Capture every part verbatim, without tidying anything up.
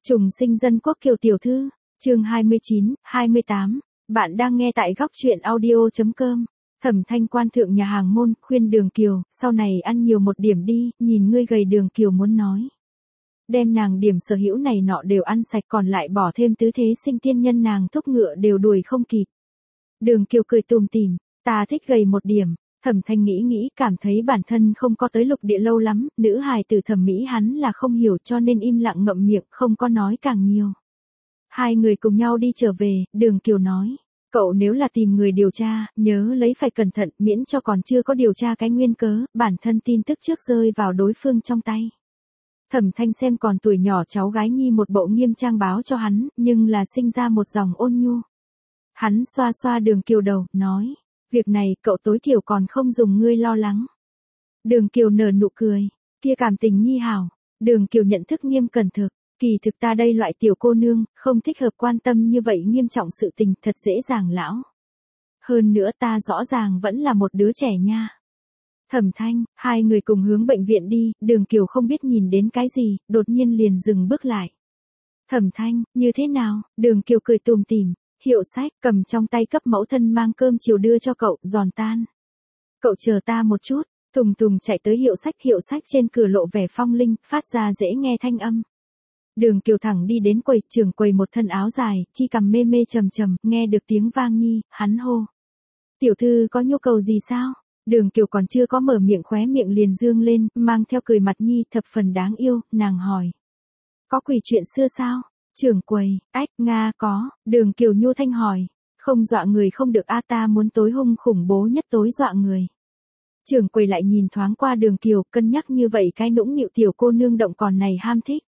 Trùng sinh dân quốc Kiều tiểu thư, chương hai mươi chín, hai mươi tám, bạn đang nghe tại góc truyện audio.com. Thẩm Thanh quan thượng nhà hàng môn, khuyên Đường Kiều, sau này ăn nhiều một điểm đi, nhìn ngươi gầy. Đường Kiều muốn nói. Đem nàng điểm sở hữu này nọ đều ăn sạch, còn lại bỏ thêm tứ thế sinh tiên nhân nàng thúc ngựa đều đuổi không kịp. Đường Kiều cười tùm tìm, ta thích gầy một điểm. Thẩm Thanh nghĩ nghĩ, cảm thấy bản thân không có tới lục địa lâu lắm, nữ hài tử thẩm mỹ hắn là không hiểu, cho nên im lặng ngậm miệng, không có nói càng nhiều. Hai người cùng nhau đi trở về, Đường Kiều nói, cậu nếu là tìm người điều tra, nhớ lấy phải cẩn thận, miễn cho còn chưa có điều tra cái nguyên cớ, bản thân tin tức trước rơi vào đối phương trong tay. Thẩm Thanh xem còn tuổi nhỏ cháu gái nhi một bộ nghiêm trang báo cho hắn, nhưng là sinh ra một dòng ôn nhu. Hắn xoa xoa Đường Kiều đầu, nói, việc này cậu tối thiểu còn không dùng ngươi lo lắng. Đường Kiều nở nụ cười, kia cảm tình nhi hảo. Đường Kiều nhận thức nghiêm cẩn thực, kỳ thực ta đây loại tiểu cô nương, không thích hợp quan tâm như vậy nghiêm trọng sự tình, thật dễ dàng lão. Hơn nữa ta rõ ràng vẫn là một đứa trẻ nha. Thẩm Thanh, hai người cùng hướng bệnh viện đi, Đường Kiều không biết nhìn đến cái gì, đột nhiên liền dừng bước lại. Thẩm Thanh, như thế nào? Đường Kiều cười tùm tìm. Hiệu sách, cầm trong tay cấp mẫu thân mang cơm chiều đưa cho cậu, giòn tan. Cậu chờ ta một chút, Tùng Tùng chạy tới hiệu sách, hiệu sách trên cửa lộ vẻ phong linh, phát ra dễ nghe thanh âm. Đường Kiều thẳng đi đến quầy, trưởng quầy một thân áo dài, chi cằm mê mê trầm trầm, nghe được tiếng vang nhi, hắn hô. Tiểu thư có nhu cầu gì sao? Đường Kiều còn chưa có mở miệng, khóe miệng liền dương lên, mang theo cười mặt nhi thập phần đáng yêu, nàng hỏi. Có quỷ chuyện xưa sao? Trưởng quầy, ách, Nga có, Đường Kiều nhu thanh hỏi, không dọa người không được a, ta muốn tối hung khủng bố nhất tối dọa người. Trưởng quầy lại nhìn thoáng qua Đường Kiều, cân nhắc như vậy cái nũng nịu tiểu cô nương động còn này ham thích.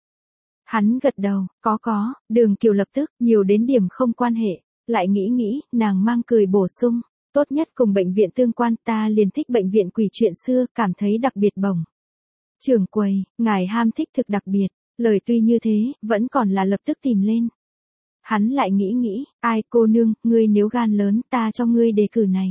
Hắn gật đầu, có có, Đường Kiều lập tức, nhiều đến điểm không quan hệ, lại nghĩ nghĩ, nàng mang cười bổ sung, tốt nhất cùng bệnh viện tương quan, ta liền thích bệnh viện quỷ chuyện xưa, cảm thấy đặc biệt bổng. Trưởng quầy, ngài ham thích thực đặc biệt. Lời tuy như thế, vẫn còn là lập tức tìm lên. Hắn lại nghĩ nghĩ, ai cô nương, ngươi nếu gan lớn, ta cho ngươi đề cử này.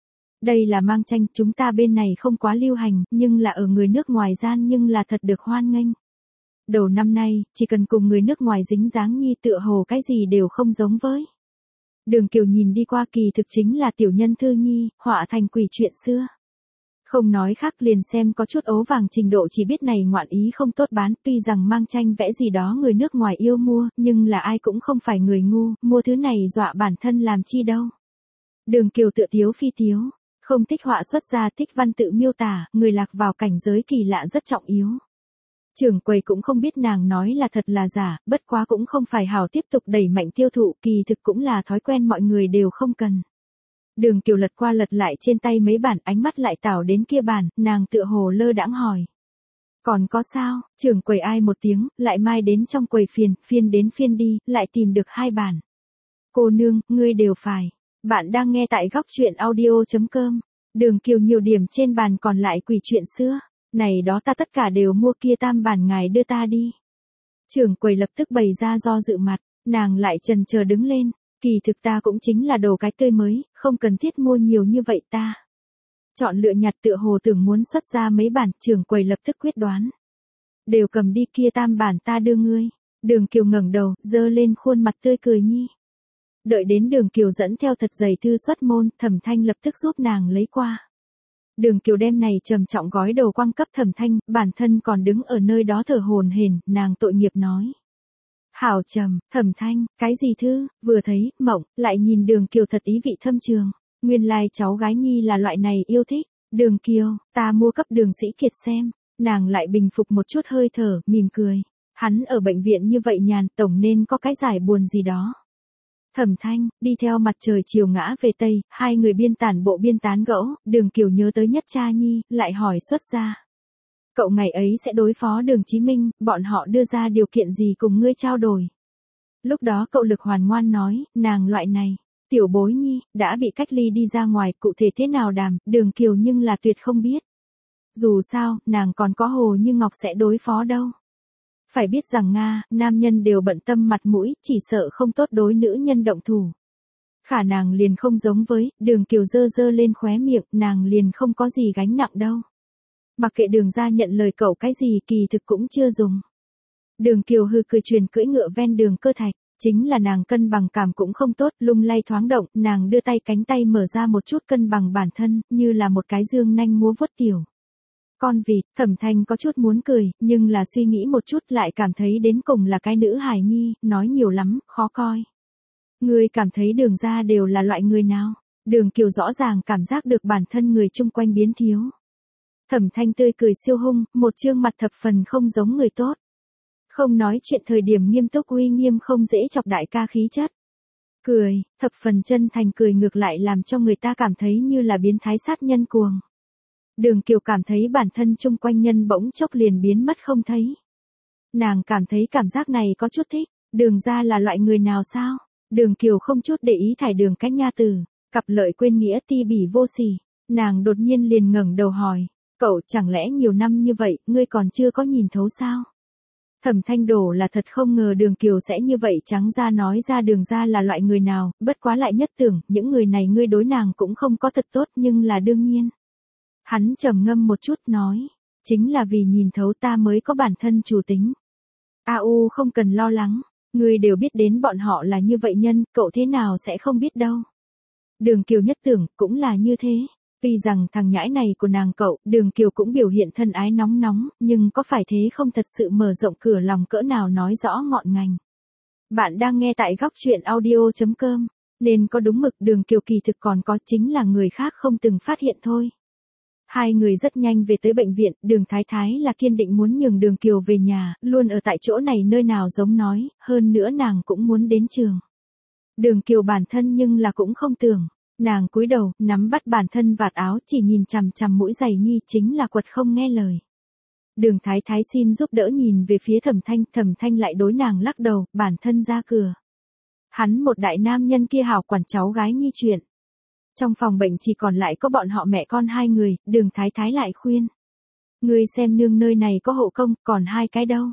Đây là mang tranh, chúng ta bên này không quá lưu hành, nhưng là ở người nước ngoài gian nhưng là thật được hoan nghênh. Đầu năm nay, chỉ cần cùng người nước ngoài dính dáng nhi tựa hồ cái gì đều không giống với. Đường Kiều nhìn đi qua, kỳ thực chính là tiểu nhân thư nhi, họa thành quỷ chuyện xưa. Không nói khác, liền xem có chút ấu vàng trình độ, chỉ biết này ngoạn ý không tốt bán, tuy rằng mang tranh vẽ gì đó người nước ngoài yêu mua, nhưng là ai cũng không phải người ngu, mua thứ này dọa bản thân làm chi đâu. Đường Kiều tựa tiếu phi tiếu, không thích họa xuất ra, thích văn tự miêu tả, người lạc vào cảnh giới kỳ lạ rất trọng yếu. Trưởng quầy cũng không biết nàng nói là thật là giả, bất quá cũng không phải hảo tiếp tục đẩy mạnh tiêu thụ, kỳ thực cũng là thói quen mọi người đều không cần. Đường Kiều lật qua lật lại trên tay mấy bản, ánh mắt lại tảo đến kia bản, nàng tựa hồ lơ đãng hỏi. Còn có sao? Trưởng quầy ai một tiếng, lại mai đến trong quầy phiền, phiên đến phiên đi, lại tìm được hai bản. Cô nương, ngươi đều phải. Bạn đang nghe tại góc truyện audio.com. Đường Kiều nhiều điểm trên bàn, còn lại quỷ chuyện xưa. Này đó ta tất cả đều mua, kia tam bản ngài đưa ta đi. Trưởng quầy lập tức bày ra do dự mặt, nàng lại chần chờ đứng lên. Kỳ thực ta cũng chính là đồ cái tươi mới, không cần thiết mua nhiều như vậy ta. Chọn lựa nhặt tựa hồ tưởng muốn xuất ra mấy bản, trưởng quầy lập tức quyết đoán. Đều cầm đi, kia tam bản ta đưa ngươi. Đường Kiều ngẩng đầu, dơ lên khuôn mặt tươi cười nhi. Đợi đến Đường Kiều dẫn theo thật dày thư xuất môn, Thẩm Thanh lập tức giúp nàng lấy qua. Đường Kiều đem này trầm trọng gói đồ quăng cấp Thẩm Thanh, bản thân còn đứng ở nơi đó thở hổn hển, nàng tội nghiệp nói. Hảo trầm, Thẩm Thanh, cái gì thư, vừa thấy, mộng, lại nhìn Đường Kiều thật ý vị thâm trường. Nguyên lai cháu gái nhi là loại này yêu thích. Đường Kiều, ta mua cấp Đường Sĩ Kiệt xem. Nàng lại bình phục một chút hơi thở, mỉm cười. Hắn ở bệnh viện như vậy nhàn, tổng nên có cái giải buồn gì đó. Thẩm Thanh, đi theo mặt trời chiều ngã về Tây, hai người biên tản bộ biên tán gẫu, Đường Kiều nhớ tới Nhất Cha nhi, lại hỏi xuất ra. Cậu ngày ấy sẽ đối phó Đường Chí Minh, bọn họ đưa ra điều kiện gì cùng ngươi trao đổi? Lúc đó cậu Lực Hoàn ngoan nói, nàng loại này, tiểu bối nhi, đã bị cách ly đi ra ngoài, cụ thể thế nào đàm, Đường Kiều nhưng là tuyệt không biết. Dù sao, nàng còn có Hồ Như Ngọc sẽ đối phó đâu. Phải biết rằng Nga, nam nhân đều bận tâm mặt mũi, chỉ sợ không tốt đối nữ nhân động thủ. Khả nàng liền không giống với, Đường Kiều dơ dơ lên khóe miệng, nàng liền không có gì gánh nặng đâu. Mặc kệ Đường gia nhận lời cậu cái gì, kỳ thực cũng chưa dùng. Đường Kiều hừ cười truyền cưỡi ngựa ven đường cơ thạch, chính là nàng cân bằng cảm cũng không tốt, lung lay thoáng động, nàng đưa tay cánh tay mở ra một chút cân bằng bản thân, như là một cái dương nanh múa vuốt tiểu. Con vịt, Thẩm Thanh có chút muốn cười, nhưng là suy nghĩ một chút lại cảm thấy đến cùng là cái nữ hài nhi, nói nhiều lắm, khó coi. Ngươi cảm thấy Đường gia đều là loại người nào? Đường Kiều rõ ràng cảm giác được bản thân người chung quanh biến thiếu. Thẩm Thanh tươi cười siêu hung, một trương mặt thập phần không giống người tốt. Không nói chuyện thời điểm nghiêm túc uy nghiêm không dễ chọc đại ca khí chất. Cười, thập phần chân thành cười ngược lại làm cho người ta cảm thấy như là biến thái sát nhân cuồng. Đường Kiều cảm thấy bản thân chung quanh nhân bỗng chốc liền biến mất không thấy. Nàng cảm thấy cảm giác này có chút thích, Đường gia là loại người nào sao? Đường Kiều không chút để ý thải đường cách nha từ, cặp lợi quên nghĩa ti bỉ vô sỉ. Nàng đột nhiên liền ngẩng đầu hỏi, cậu chẳng lẽ nhiều năm như vậy, ngươi còn chưa có nhìn thấu sao? Thẩm Thanh đổ là thật không ngờ Đường Kiều sẽ như vậy trắng ra nói ra Đường gia là loại người nào, bất quá lại nhất tưởng, những người này ngươi đối nàng cũng không có thật tốt nhưng là đương nhiên. Hắn trầm ngâm một chút nói, chính là vì nhìn thấu ta mới có bản thân chủ tính. A U không cần lo lắng, ngươi đều biết đến bọn họ là như vậy nhân, cậu thế nào sẽ không biết đâu. Đường Kiều nhất tưởng, cũng là như thế. Vì rằng thằng nhãi này của nàng cậu, Đường Kiều cũng biểu hiện thân ái nóng nóng, nhưng có phải thế không thật sự mở rộng cửa lòng cỡ nào nói rõ ngọn ngành. Bạn đang nghe tại góc chuyện audio chấm com, nên có đúng mực Đường Kiều kỳ thực còn có chính là người khác không từng phát hiện thôi. Hai người rất nhanh về tới bệnh viện, Đường Thái Thái là kiên định muốn nhường Đường Kiều về nhà, luôn ở tại chỗ này nơi nào giống nói, hơn nữa nàng cũng muốn đến trường. Đường Kiều bản thân nhưng là cũng không tưởng. Nàng cúi đầu, nắm bắt bản thân vạt áo, chỉ nhìn chằm chằm mũi giày nhi chính là quật không nghe lời. Đường Thái Thái xin giúp đỡ nhìn về phía Thẩm Thanh, Thẩm Thanh lại đối nàng lắc đầu, bản thân ra cửa. Hắn một đại nam nhân kia hảo quản cháu gái nhi chuyện. Trong phòng bệnh chỉ còn lại có bọn họ mẹ con hai người, Đường Thái Thái lại khuyên. Ngươi xem nương nơi này có hộ công, còn hai cái đâu.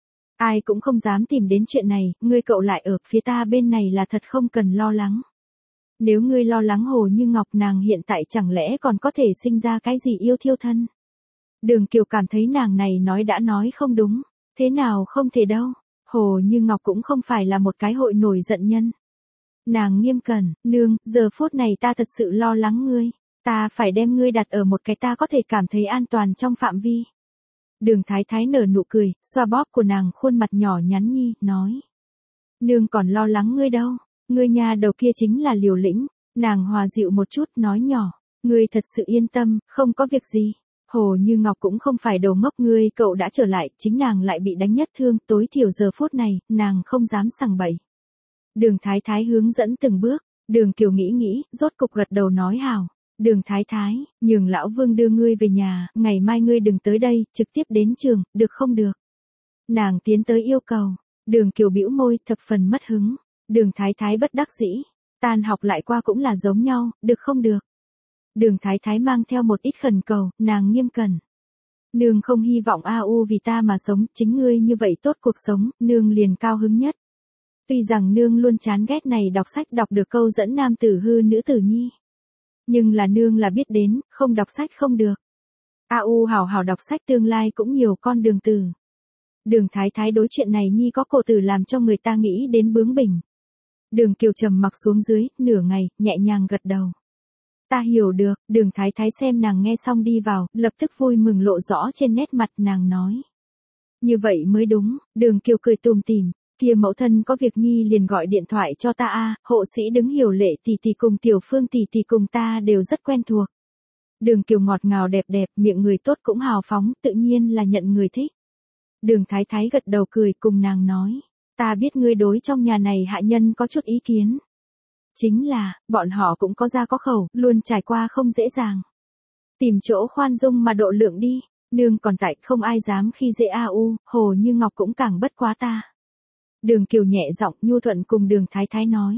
Ai cũng không dám tìm đến chuyện này, ngươi cậu lại ở phía ta bên này là thật không cần lo lắng. Nếu ngươi lo lắng Hồ Như Ngọc nàng hiện tại chẳng lẽ còn có thể sinh ra cái gì yêu thiêu thân. Đường Kiều cảm thấy nàng này nói đã nói không đúng, thế nào không thể đâu, Hồ Như Ngọc cũng không phải là một cái hội nổi giận nhân. Nàng nghiêm cẩn, nương, giờ phút này ta thật sự lo lắng ngươi, ta phải đem ngươi đặt ở một cái ta có thể cảm thấy an toàn trong phạm vi. Đường Thái Thái nở nụ cười, xoa bóp của nàng khuôn mặt nhỏ nhắn nhi, nói. Nương còn lo lắng ngươi đâu. Ngươi nhà đầu kia chính là liều lĩnh, nàng hòa dịu một chút nói nhỏ, ngươi thật sự yên tâm, không có việc gì. Hồ Như Ngọc cũng không phải đầu ngốc ngươi cậu đã trở lại, chính nàng lại bị đánh nhất thương, tối thiểu giờ phút này, nàng không dám sằng bậy. Đường Thái Thái hướng dẫn từng bước, Đường Kiều nghĩ nghĩ, rốt cục gật đầu nói hào. Đường Thái Thái, nhường lão Vương đưa ngươi về nhà, ngày mai ngươi đừng tới đây, trực tiếp đến trường, được không được. Nàng tiến tới yêu cầu, Đường Kiều bĩu môi, thập phần mất hứng. Đường Thái Thái bất đắc dĩ, tan học lại qua cũng là giống nhau, được không được. Đường Thái Thái mang theo một ít khẩn cầu, nàng nghiêm cẩn. Nương không hy vọng A U vì ta mà sống, chính ngươi như vậy tốt cuộc sống, nương liền cao hứng nhất. Tuy rằng nương luôn chán ghét này đọc sách đọc được câu dẫn nam tử hư nữ tử nhi. Nhưng là nương là biết đến, không đọc sách không được. A U hảo hảo đọc sách tương lai cũng nhiều con đường từ. Đường Thái Thái đối chuyện này nhi có cổ tử làm cho người ta nghĩ đến bướng bỉnh. Đường Kiều trầm mặc xuống dưới, nửa ngày, nhẹ nhàng gật đầu. Ta hiểu được, Đường Thái Thái xem nàng nghe xong đi vào, lập tức vui mừng lộ rõ trên nét mặt nàng nói. Như vậy mới đúng, Đường Kiều cười tùm tìm, kia mẫu thân có việc nhi liền gọi điện thoại cho ta a, hộ sĩ đứng hiểu lệ tỷ tỷ cùng Tiểu Phương tỷ tỷ cùng ta đều rất quen thuộc. Đường Kiều ngọt ngào đẹp đẹp, miệng người tốt cũng hào phóng, tự nhiên là nhận người thích. Đường Thái Thái gật đầu cười cùng nàng nói. Ta biết ngươi đối trong nhà này hạ nhân có chút ý kiến. Chính là, bọn họ cũng có ra có khẩu, luôn trải qua không dễ dàng. Tìm chỗ khoan dung mà độ lượng đi, nương còn tại không ai dám khi dễ A U, Hồ Như Ngọc cũng càng bất quá ta. Đường Kiều nhẹ giọng nhu thuận cùng Đường Thái Thái nói.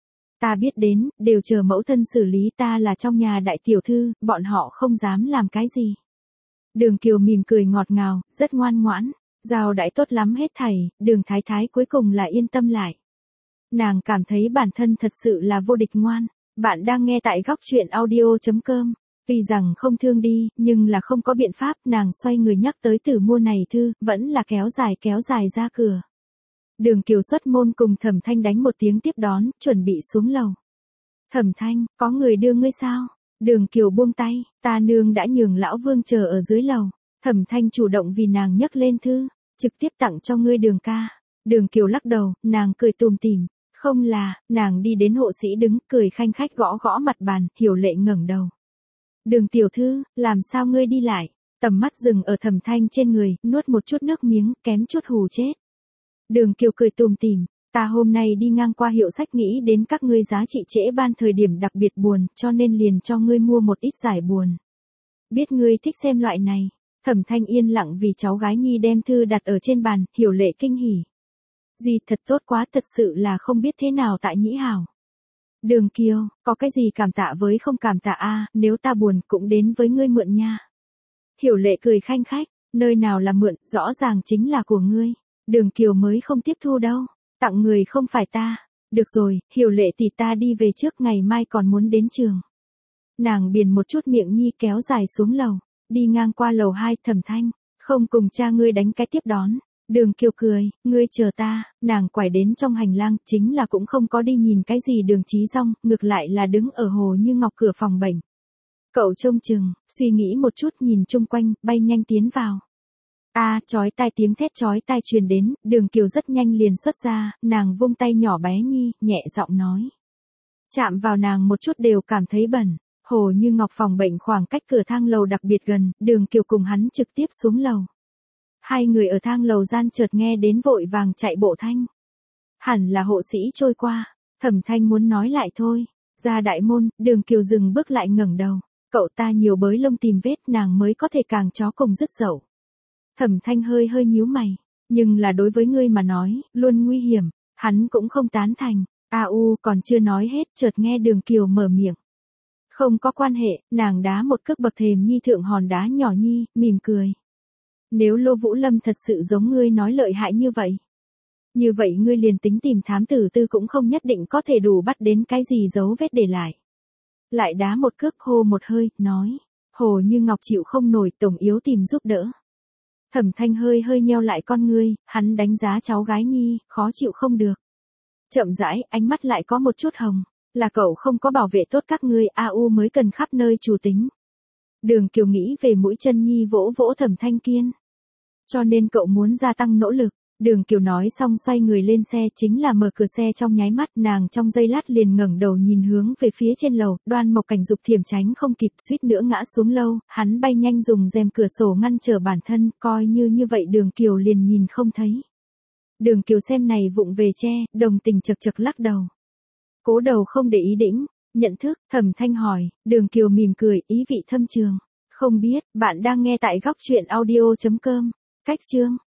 Ta biết đến, đều chờ mẫu thân xử lý ta là trong nhà đại tiểu thư, bọn họ không dám làm cái gì. Đường Kiều mỉm cười ngọt ngào, rất ngoan ngoãn. Giao đãi tốt lắm hết thảy, Đường Thái Thái cuối cùng là yên tâm lại. Nàng cảm thấy bản thân thật sự là vô địch ngoan. Bạn đang nghe tại góc chuyện audio chấm com. Tuy rằng không thương đi, nhưng là không có biện pháp, nàng xoay người nhắc tới từ mua này thư, vẫn là kéo dài kéo dài ra cửa. Đường Kiều xuất môn cùng Thẩm Thanh đánh một tiếng tiếp đón, chuẩn bị xuống lầu. Thẩm Thanh, có người đưa ngươi sao? Đường Kiều buông tay, ta nương đã nhường lão Vương chờ ở dưới lầu. Thẩm Thanh chủ động vì nàng nhấc lên thư, trực tiếp tặng cho ngươi Đường ca. Đường Kiều lắc đầu, nàng cười tùm tìm. Không là, nàng đi đến hộ sĩ đứng, cười khanh khách gõ gõ mặt bàn, Hiểu Lệ ngẩng đầu. Đường tiểu thư, làm sao ngươi đi lại? Tầm mắt dừng ở Thẩm Thanh trên người, nuốt một chút nước miếng, kém chút hù chết. Đường Kiều cười tùm tìm, ta hôm nay đi ngang qua hiệu sách nghĩ đến các ngươi giá trị trễ ban thời điểm đặc biệt buồn, cho nên liền cho ngươi mua một ít giải buồn. Biết ngươi thích xem loại này. Thẩm Thanh yên lặng vì cháu gái nhi đem thư đặt ở trên bàn, Hiểu Lệ kinh hỉ. Gì thật tốt quá, thật sự là không biết thế nào tại nhĩ hảo. Đường Kiều, có cái gì cảm tạ với không cảm tạ a, nếu ta buồn cũng đến với ngươi mượn nha. Hiểu Lệ cười khanh khách, nơi nào là mượn, rõ ràng chính là của ngươi. Đường Kiều mới không tiếp thu đâu, tặng người không phải ta. Được rồi, Hiểu Lệ tỷ ta đi về trước, ngày mai còn muốn đến trường. Nàng biền một chút miệng nhi kéo dài xuống lầu, đi ngang qua lầu hai, Thẩm Thanh, không cùng cha ngươi đánh cái tiếp đón. Đường Kiều cười, ngươi chờ ta, nàng quải đến trong hành lang, chính là cũng không có đi nhìn cái gì Đường Chí Dong, ngược lại là đứng ở Hồ Như Ngọc cửa phòng bệnh. Cậu trông chừng, suy nghĩ một chút nhìn chung quanh, bay nhanh tiến vào. A, à, chói tai tiếng thét chói tai truyền đến, Đường Kiều rất nhanh liền xuất ra, nàng vung tay nhỏ bé nhi, nhẹ giọng nói. Chạm vào nàng một chút đều cảm thấy bẩn. Hồ Như Ngọc phòng bệnh khoảng cách cửa thang lầu đặc biệt gần, Đường Kiều cùng hắn trực tiếp xuống lầu. Hai người ở thang lầu gian chợt nghe đến vội vàng chạy bộ thanh. Hẳn là hộ sĩ trôi qua, Thẩm Thanh muốn nói lại thôi. Ra đại môn, Đường Kiều dừng bước lại ngẩng đầu. Cậu ta nhiều bới lông tìm vết, nàng mới có thể càng chó cùng dứt dậu. Thẩm Thanh hơi hơi nhíu mày, nhưng là đối với ngươi mà nói, luôn nguy hiểm, hắn cũng không tán thành. A u còn chưa nói hết, chợt nghe Đường Kiều mở miệng. Không có quan hệ, nàng đá một cước bậc thềm nhi thượng hòn đá nhỏ nhi, mỉm cười. Nếu Lô Vũ Lâm thật sự giống ngươi nói lợi hại như vậy. Như vậy ngươi liền tính tìm thám tử tư cũng không nhất định có thể đủ bắt đến cái gì dấu vết để lại. Lại đá một cước, hô một hơi, nói. Hồ Như Ngọc chịu không nổi, tổng yếu tìm giúp đỡ. Thẩm Thanh hơi hơi nheo lại con ngươi, hắn đánh giá cháu gái nhi, khó chịu không được. Chậm rãi, ánh mắt lại có một chút hồng. Là cậu không có bảo vệ tốt các ngươi, a u mới cần khắp nơi chủ tính. Đường Kiều nghĩ về mũi chân nhi vỗ vỗ Thẩm Thanh Kiên. Cho nên cậu muốn gia tăng nỗ lực. Đường Kiều nói xong xoay người lên xe, chính là mở cửa xe trong nháy mắt, nàng trong giây lát liền ngẩng đầu nhìn hướng về phía trên lầu, Đoan Mộc Cảnh dục thiểm tránh không kịp, suýt nữa ngã xuống lâu, hắn bay nhanh dùng rèm cửa sổ ngăn trở bản thân, coi như như vậy Đường Kiều liền nhìn không thấy. Đường Kiều xem này vụng về che, đồng tình chật chật lắc đầu. Cố đầu không để ý đĩnh, nhận thức, Thẩm Thanh hỏi, Đường Kiều mỉm cười, ý vị thâm trường. Không biết, bạn đang nghe tại góc truyện audio chấm com. Cách chương